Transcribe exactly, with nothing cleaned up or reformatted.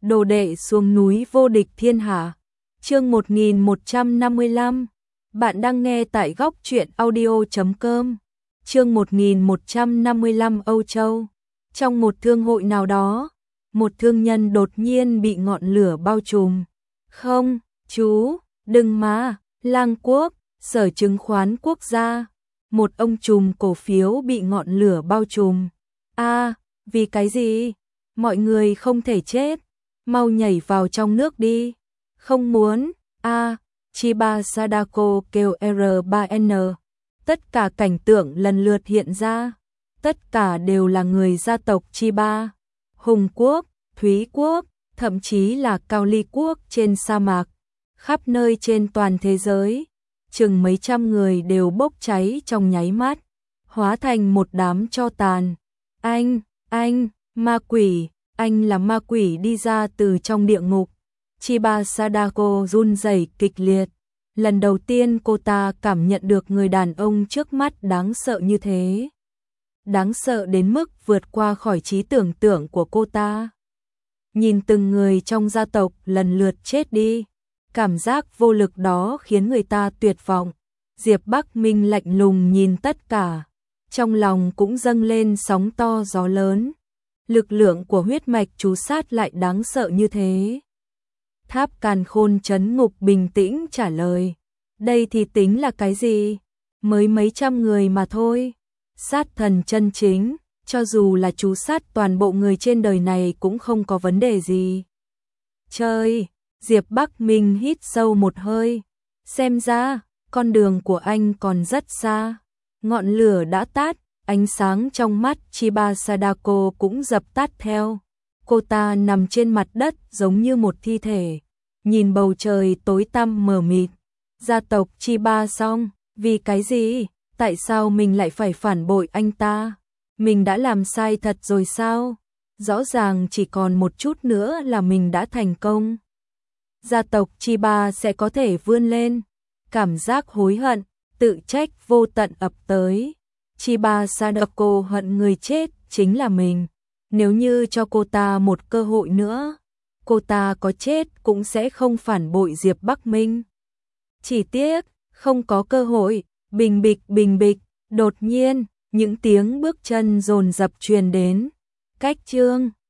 Đồ đệ xuống núi vô địch thiên hạ. Chương một nghìn một trăm năm mươi lăm. Bạn đang nghe tại góc truyện audio chấm com. Chương một nghìn một trăm năm mươi lăm Âu Châu. Trong một thương hội nào đó, một thương nhân đột nhiên bị ngọn lửa bao trùm. Không, chú, đừng mà, Lang Quốc, Sở Chứng khoán Quốc gia. Một ông trùm cổ phiếu bị ngọn lửa bao trùm. A, à, vì cái gì? Mọi người không thể chết. Mau nhảy vào trong nước đi. Không muốn. A, à, Chiba Sadako kêu R ba N. Tất cả cảnh tượng lần lượt hiện ra. Tất cả đều là người gia tộc Chiba. Hùng Quốc, Thúy Quốc, thậm chí là Cao Ly Quốc trên sa mạc. Khắp nơi trên toàn thế giới, chừng mấy trăm người đều bốc cháy trong nháy mắt, hóa thành một đám tro tàn. Anh, anh, ma quỷ, anh là ma quỷ đi ra từ trong địa ngục. Chiba Sadako run rẩy kịch liệt. Lần đầu tiên cô ta cảm nhận được người đàn ông trước mắt đáng sợ như thế. Đáng sợ đến mức vượt qua khỏi trí tưởng tượng của cô ta. Nhìn từng người trong gia tộc lần lượt chết đi, cảm giác vô lực đó khiến người ta tuyệt vọng. Diệp Bắc Minh lạnh lùng nhìn tất cả, trong lòng cũng dâng lên sóng to gió lớn. Lực lượng của huyết mạch chú sát lại đáng sợ như thế. Tháp Càn Khôn trấn ngục bình tĩnh trả lời, đây thì tính là cái gì? Mới mấy trăm người mà thôi. Sát thần chân chính, cho dù là chú sát toàn bộ người trên đời này cũng không có vấn đề gì. Chơi, Diệp Bắc Minh hít sâu một hơi. Xem ra, con đường của anh còn rất xa. Ngọn lửa đã tắt, ánh sáng trong mắt Chiba Sadako cũng dập tắt theo. Cô ta nằm trên mặt đất giống như một thi thể, nhìn bầu trời tối tăm mờ mịt. Gia tộc Chiba xong, vì cái gì? Tại sao mình lại phải phản bội anh ta? Mình đã làm sai thật rồi sao? Rõ ràng chỉ còn một chút nữa là mình đã thành công. Gia tộc Chiba sẽ có thể vươn lên. Cảm giác hối hận, tự trách vô tận ập tới. Chiba Sadako hận người chết chính là mình. Nếu như cho cô ta một cơ hội nữa, cô ta có chết cũng sẽ không phản bội Diệp Bắc Minh. Chỉ tiếc, không có cơ hội. Bình bịch bình bịch, đột nhiên, những tiếng bước chân dồn dập truyền đến. Cách chương